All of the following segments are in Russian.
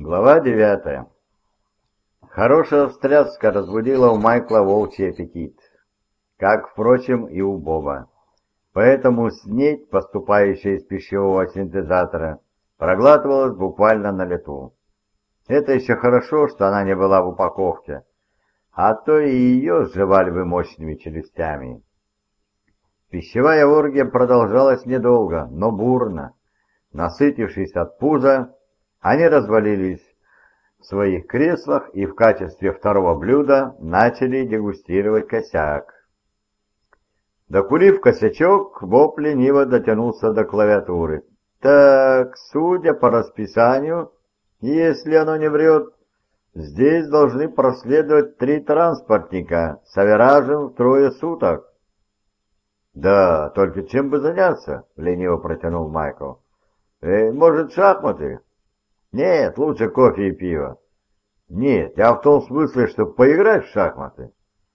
Глава 9. Хорошая встряска разбудила у Майкла волчий аппетит, как, впрочем, и у Боба. Поэтому снедь, поступающая из пищевого синтезатора, проглатывалась буквально на лету. Это еще хорошо, что она не была в упаковке, а то и ее сживали бы мощными челюстями. Пищевая оргия продолжалась недолго, но бурно. Насытившись от пуза, они развалились в своих креслах и в качестве второго блюда начали дегустировать косяк. Докурив косячок, Боб лениво дотянулся до клавиатуры. Так, судя по расписанию, если оно не врет, здесь должны проследовать 3 транспортника с авиражем в 3 суток. Да, только чем бы заняться? Лениво протянул Майкл. Может, шахматы? Нет, лучше кофе и пиво. Нет, я в том смысле, что поиграть в шахматы.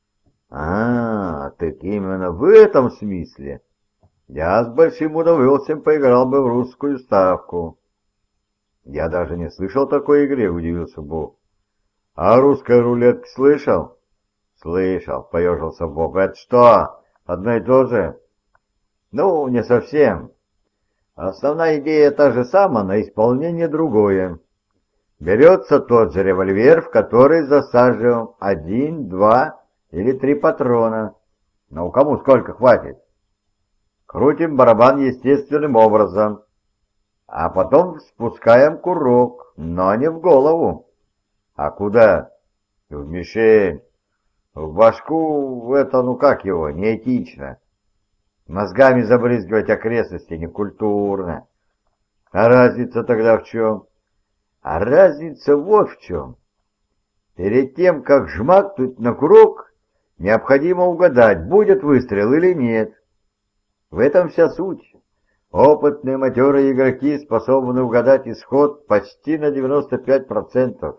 Так именно в этом смысле. Я с большим удовольствием поиграл бы в русскую ставку. Я даже не слышал такой игре, удивился Боб. А русской рулетки слышал? Слышал, поежился Боб. Это что, одно и то же? Ну, не совсем. Основная идея та же самая, но исполнение другое. Берется тот же револьвер, в который засаживаем 1, 2 или 3 патрона. Но кому сколько хватит? Крутим барабан естественным образом, а потом спускаем курок, но не в голову. А куда? В мишень. В башку это, как его, неэтично. Мозгами забрызгивать окрестности некультурно. А разница тогда в чем? А разница вот в чем. Перед тем, как жмакнуть на курок, необходимо угадать, будет выстрел или нет. В этом вся суть. Опытные матерые игроки способны угадать исход почти на 95%.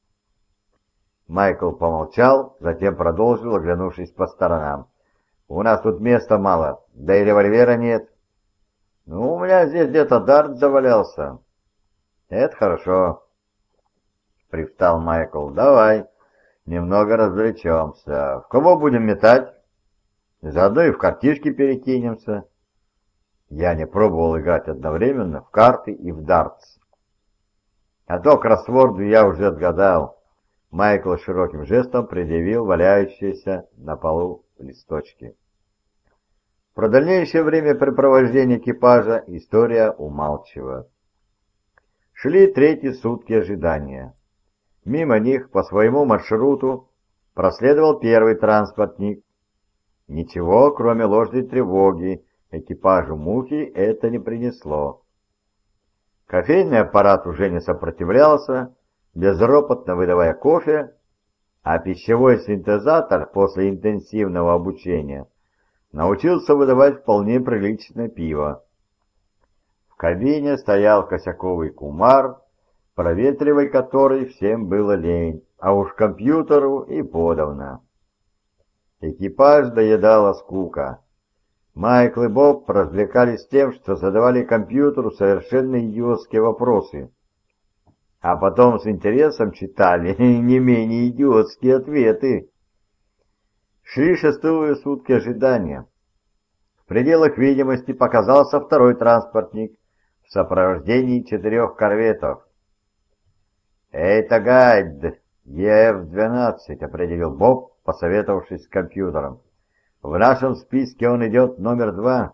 Майкл помолчал, затем продолжил, оглянувшись по сторонам. У нас тут места мало, да и револьвера нет. У меня здесь где-то дарт завалялся. Это хорошо. Привстал Майкл. Давай, немного развлечемся. В кого будем метать? Заодно и в картишки перекинемся. Я не пробовал играть одновременно в карты и в дартс. А то кроссворду я уже отгадал. Майкл широким жестом предъявил валяющиеся на полу листочки. Про дальнейшее времяпрепровождение экипажа история умалчивает. Шли 3-й сутки ожидания. Мимо них по своему маршруту проследовал 1-й транспортник. Ничего, кроме ложной тревоги, экипажу Мухи это не принесло. Кофейный аппарат уже не сопротивлялся, безропотно выдавая кофе, а пищевой синтезатор после интенсивного обучения научился выдавать вполне приличное пиво. В кабине стоял косяковый кумар, проветривать который всем было лень, а уж компьютеру и подавно. Экипаж доедала скука. Майкл и Боб развлекались тем, что задавали компьютеру совершенно идиотские вопросы, а потом с интересом читали не менее идиотские ответы. Шли 6-е сутки ожидания. В пределах видимости показался 2-й транспортник в сопровождении 4 корветов. «Это гайд ЕФ-12», — определил Боб, посоветовавшись с компьютером. «В нашем списке он идет номер 2».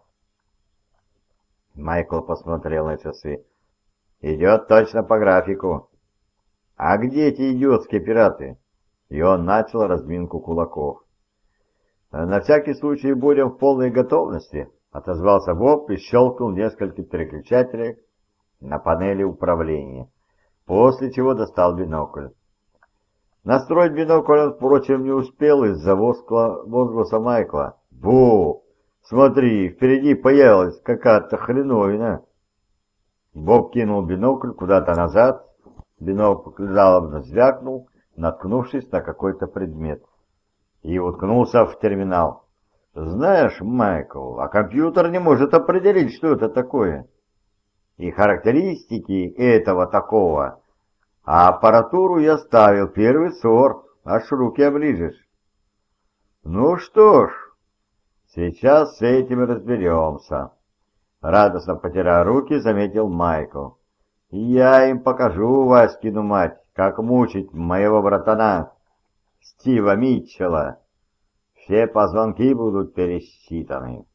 Майкл посмотрел на часы. «Идет точно по графику». «А где эти идиотские пираты?» И он начал разминку кулаков. «На всякий случай будем в полной готовности», — отозвался Боб и щелкнул несколько переключателей на панели управления, после чего достал бинокль. Настроить бинокль он, впрочем, не успел из-за возгласа Майкла. «Бу! Смотри, впереди появилась какая-то хреновина!» Боб кинул бинокль куда-то назад, бинокль жалобно звякнул, наткнувшись на какой-то предмет, и уткнулся в терминал. «Знаешь, Майкл, а компьютер не может определить, что это такое. И характеристики этого такого А аппаратуру я ставил первый сорт, аж руки оближешь. Ну что ж, сейчас с этим и разберемся. Радостно потирая руки, заметил Майкл. Я им покажу, Васькину мать, как мучить моего братана Стива Митчелла. Все позвонки будут пересчитаны.